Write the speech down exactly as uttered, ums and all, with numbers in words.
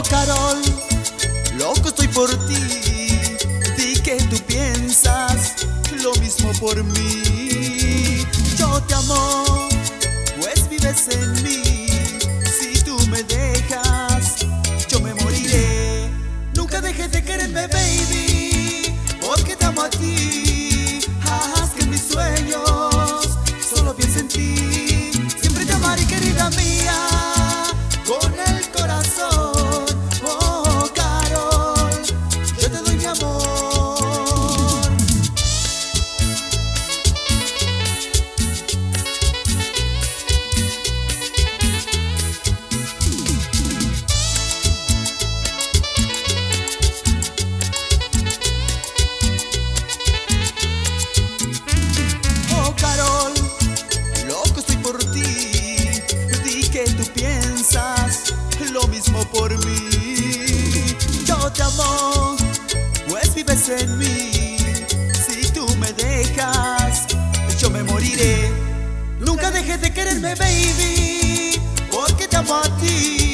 Carol, loco estoy por ti. Di que tú piensas lo mismo por mí. Yo te amo, pues vives en mí. Si tú me dejas, yo me moriré. Nunca dejes de quererme, baby, porque te amo a ti. Haz que en mis sueños solo piense en ti. Siempre te amaré, querida mía, con el corazón. Oh, Carol, yo te doy mi amor. Oh, Carol, loco estoy por ti. Di que tú piensas lo mismo por mí. Yo te amo, pues vives en mí. Si tú me dejas, yo me moriré. Nunca dejes de quererme, baby, porque te amo a ti.